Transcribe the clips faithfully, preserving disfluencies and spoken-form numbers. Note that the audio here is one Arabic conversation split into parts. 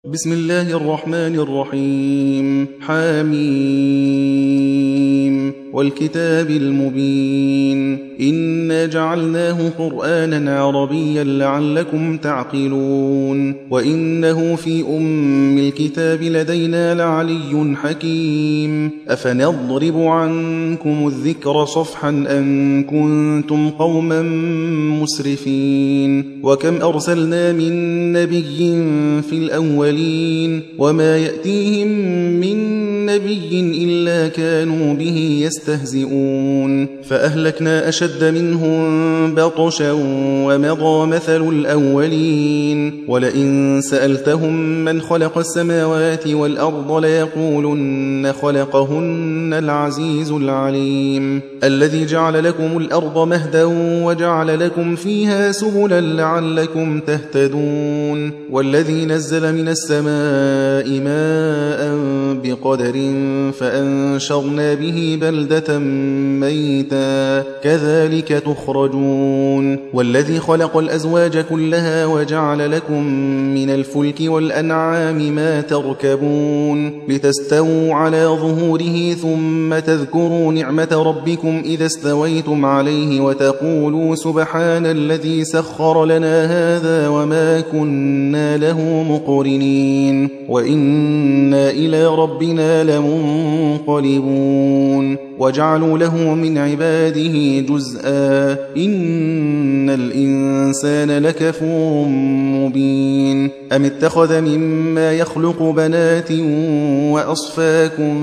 بسم الله الرحمن الرحيم. حميم والكتاب المبين إنا جعلناه قرآنا عربيا لعلكم تعقلون وإنه في أم الكتاب لدينا لعلي حكيم أفنضرب عنكم الذكر صفحا أن كنتم قوما مسرفين وكم أرسلنا من نبي في الأولين وما يأتيهم من نبي إلا كانوا به يستهزئون فأهلكنا أشد منهم بطشا ومضى مثل الأولين ولئن سألتهم من خلق السماوات والأرض ليقولن خلقهن العزيز العليم الذي جعل لكم الأرض مهدا وجعل لكم فيها سبلا لعلكم تهتدون والذي نزل من السماء ماء بقدر فأنشرنا به بلدة ميتا كذلك تخرجون والذي خلق الأزواج كلها وجعل لكم من الفلك والأنعام ما تركبون لتستووا على ظهوره ثم تذكروا نعمة ربكم إذا استويتم عليه وتقولوا سبحان الذي سخر لنا هذا وما كنا له مقرنين وإنا إلى ربنا لمنقلبون وجعلوا له من عباده جزءا إن الإنسان لكفور مبين أم اتخذ مما يخلق بنات وأصفاكم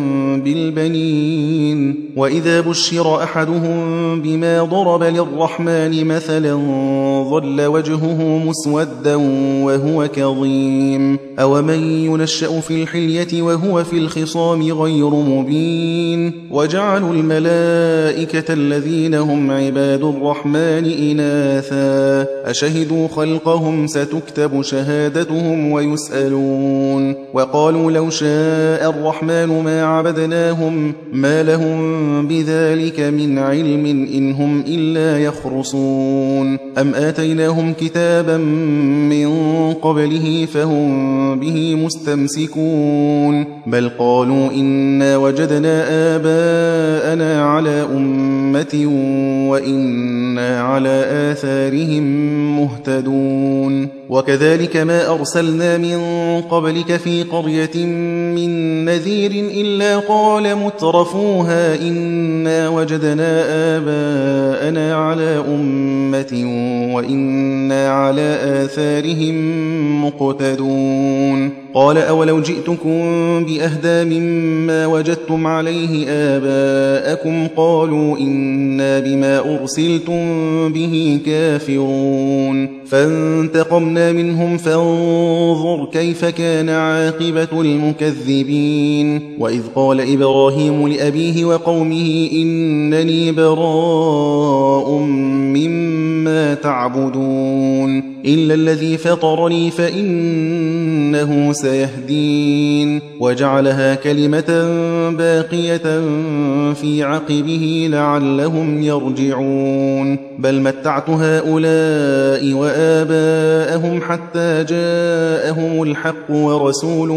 بالبنين وإذا بشر أحدهم بما ضرب للرحمن مثلا ظل وجهه مسودا وهو كظيم أومن ينشأ في الحلية وهو في الخصام غير مبين وجعلوا الملائكة الذين هم عباد الرحمن إناثا أشهدوا خلقهم ستكتب شهادتهم ويسألون وقالوا لو شاء الرحمن ما عبدناهم ما لهم بذلك من علم إن هم إلا يخرصون أم آتيناهم كتابا من قبله فهم به مستمسكون بل قالوا إنا وجدنا آباءنا على أمة وإنا على آثارهم مهتدون وكذلك ما أرسلنا من قبلك في قرية من نذير إلا قال مترفوها إنا وجدنا آباءنا على أمة وإنا على آثارهم مقتدون قال أولو جئتكم بأهدى مما وجدتم عليه آباءكم قالوا إنا بما أرسلتم به كافرون فانتقمنا منهم فانظر كيف كان عاقبة المكذبين وإذ قال إبراهيم لأبيه وقومه إنني براء مما تعبدون إلا الذي فطرني فإنه سيهدين وجعلها كلمة باقية في عقبه لعلهم يرجعون بل متعت هؤلاء وآباءهم حتى جاءهم الحق ورسول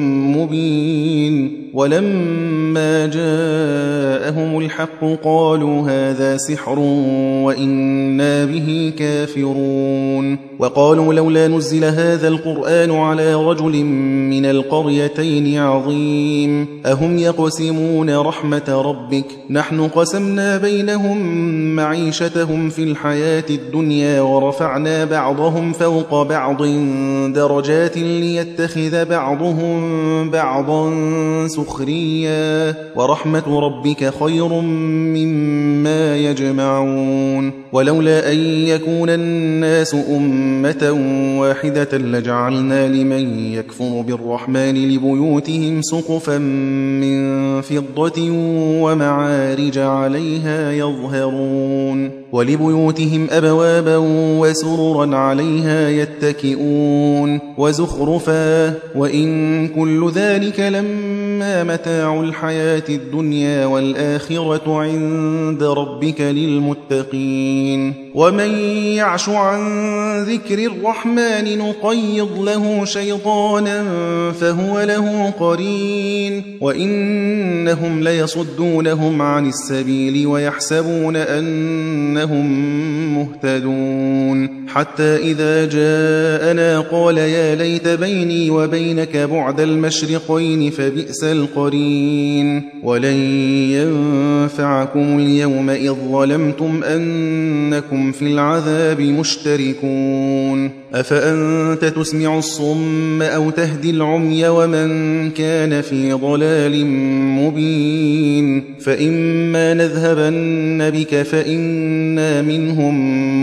مبين ولما جاءهم الحق قالوا هذا سحر وإنا به كافرون وقالوا لولا نزل هذا القرآن على رجل من القريتين عظيم أهم يقسمون رحمة ربك نحن قسمنا بينهم معيشتهم في الحياة الدنيا ورفعنا بعضهم فوق بعض درجات ليتخذ بعضهم بعضا سخريا ورحمة ربك خير مما يجمعون ولولا أن يكون الناس أمة واحدة لجعلنا لمن يكفر بالرحمن لبيوتهم سقفا من فضة ومعارج عليها يظهرون ولبيوتهم أبوابا وسررا عليها يتكئون وزخرفا وإن كل ذلك لما متاع الحياة الدنيا والآخرة عند ربك للمتقين ومن يعش عن ذكر الرحمن نقيض له شيطانا فهو له قرين وإنهم ليصدونهم عن السبيل ويحسبون أنهم مهتدون حتى إذا جاءنا قال يا ليت بيني وبينك بعد المشرقين فبئس القرين ولن ينفعكم اليوم إذ ظلمتم أنكم في العذاب مشتركون أفأنت تسمع الصم أو تهدي العمي ومن كان في ضلال مبين فإما نذهبن بك فإنا منهم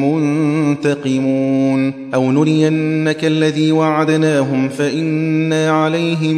منتقمون أو نرينك الذي وعدناهم فإنا عليهم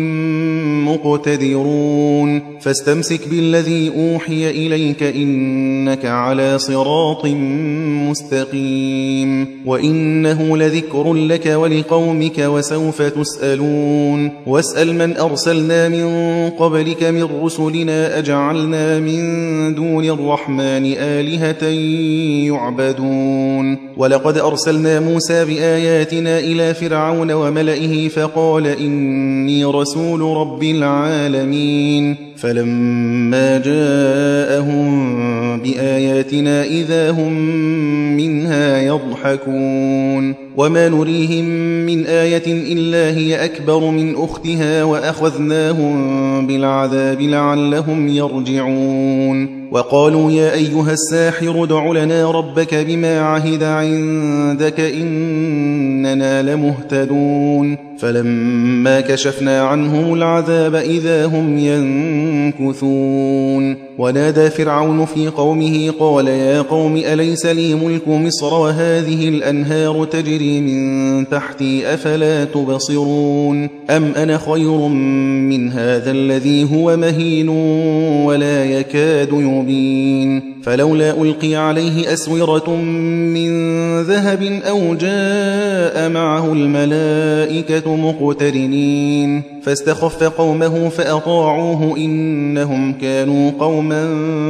مقتدرون فاستمسك بالذي أوحي إليك إنك على صراط مستقيم وإنه لذكر لك ولقومك وسوف تسألون واسأل من أرسلنا من قبلك من رسلنا أجعلنا من دون الرحمن آلهة يعبدون ولقد أرسلنا موسى بآياتنا إلى فرعون وملئه فقال إني رسول رب العالمين فلما جاءهم بآياتنا إذا هم منها يضحكون وما نريهم من آية إلا هي أكبر من أختها وأخذناهم بالعذاب لعلهم يرجعون وقالوا يا أيها الساحر ادع لنا ربك بما عهد عندك إننا لمهتدون فلما كشفنا عنهم العذاب إذا هم ينكثون ونادى فرعون في قومه قال يا قوم أليس لي ملك مصر وهذه الأنهار تجري من تحتي أفلا تبصرون أم أنا خير من هذا الذي هو مهين ولا يكاد يبين فلولا ألقي عليه أسورة من ذهب أو جاء معه الملائكة مقترنين فاستخف قومه فأطاعوه إنهم كانوا قوما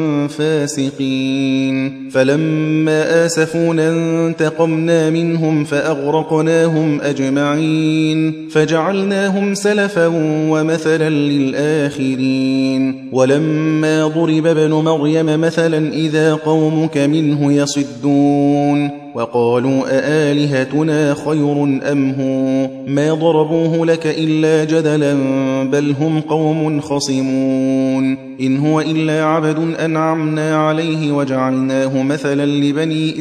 فاسقين فلما آسفونا انتقمنا منهم فأغرقناهم أجمعين فجعلناهم سلفا ومثلا للآخرين ولما ضرب ابن مريم مثلا إذا قومك منه يصدون وقالوا أآلهتنا خير أم هو ما ضربوه لك إلا جدلا بل هم قوم خصمون إن هو إلا عبد أنعمنا عليه وجعلناه مثلا لبني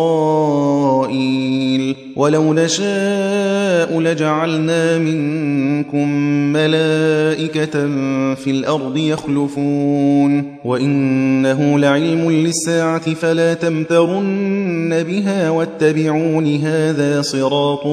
إسرائيل ولو نشاء لجعلنا منكم ملائكة في الأرض يخلفون وإنه لعلم للساعة فلا تمترن بها واتبعون هذا صراط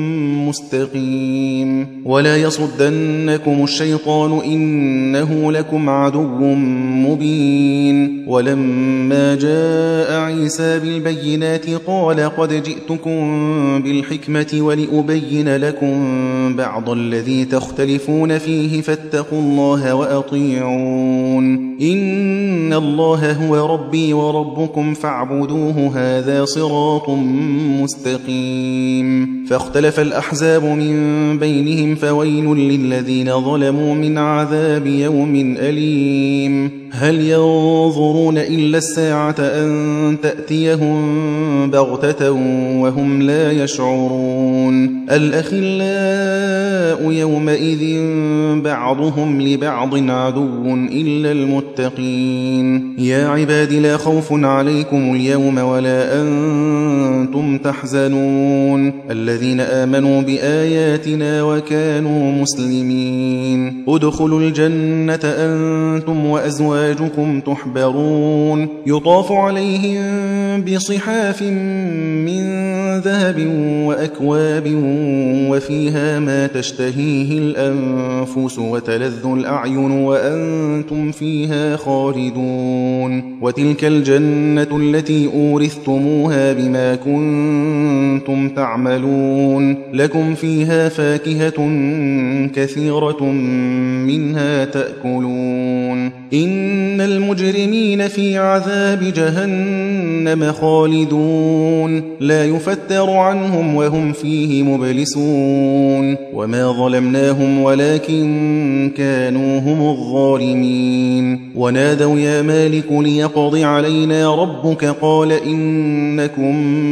مستقيم ولا يصدنكم الشيطان إنه لكم عدو مبين ولما جاء عيسى بالبينات قال قد جئتكم بالحكمة ولأبين لكم بعض الذي تختلفون فيه فاتقوا الله وأطيعون إن الله هو ربي وربكم فاعبدوه هذا صراط مستقيم فاختلف الأحزاب من بينهم فويل للذين ظلموا من عذاب يوم أليم هل ينظرون إلا الساعة أن تأتيهم بغتة وهم لا يشعرون الأخلاء يومئذ بعضهم لبعض عدو إلا المتقين يا عباد لا خوف عليكم اليوم ولا أنتم تحزنون الذين آمنوا بآياتنا وكانوا مسلمين ادخلوا الجنة أنتم وأزواجكم تحبرون يطاف عليهم بصحاف من ذهب وأكواب وفيها ما تشتهيه الأنفس وتلذ الأعين وأنتم فيها خالدون وتلك الجنة التي أورثتموها بما كنتم تعملون لكم فيها فاكهة كثيرة منها تأكلون إن إن المجرمين في عذاب جهنم خالدون لا يفتر عنهم وهم فيه مبلسون وما ظلمناهم ولكن كانوا هم الظالمين ونادوا يا مالك ليقض علينا ربك قال إنكم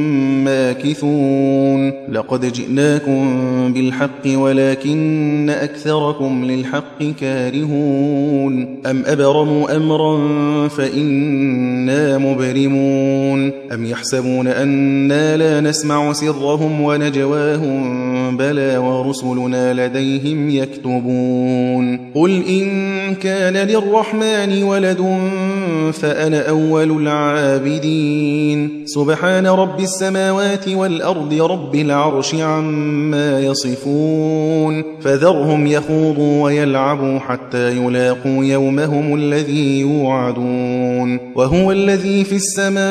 ماكثون لقد جئناكم بالحق ولكن أكثركم للحق كارهون أم أبرموا أمرا فإنا مبرمون أم يحسبون أنا لا نسمع سرهم ونجواهم بلى ورسلنا لديهم يكتبون قل إن كان للرحمن ولد فأنا أول العابدين سبحان رب السماوات والأرض رب العرش عما يصفون فذرهم يخوضوا ويلعبوا حتى يلاقوا يومهم الذي يوعدون وهو الذي في السماء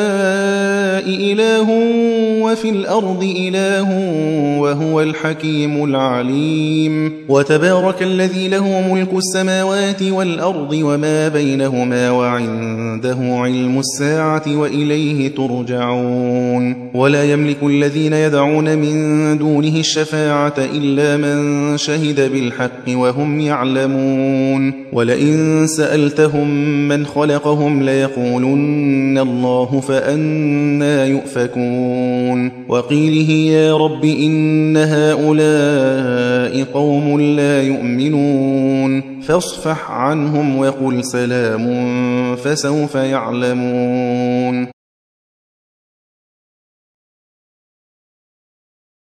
إله وفي الأرض إله وهو الحكيم العليم وتبارك الذي له ملك السماوات والأرض وما بينهما وعنده علم الساعة وإليه ترجعون ولا يملك الذين يدعون من دونه الشفاعة إلا من شهد بالحق وهم يعلمون ولئن سألتهم من خلقهم ليقولن الله فأنى يؤفكون وقيله يا رب إن هؤلاء قوم لا يؤمنون فاصفح عنهم وقل سلام فسوف يعلمون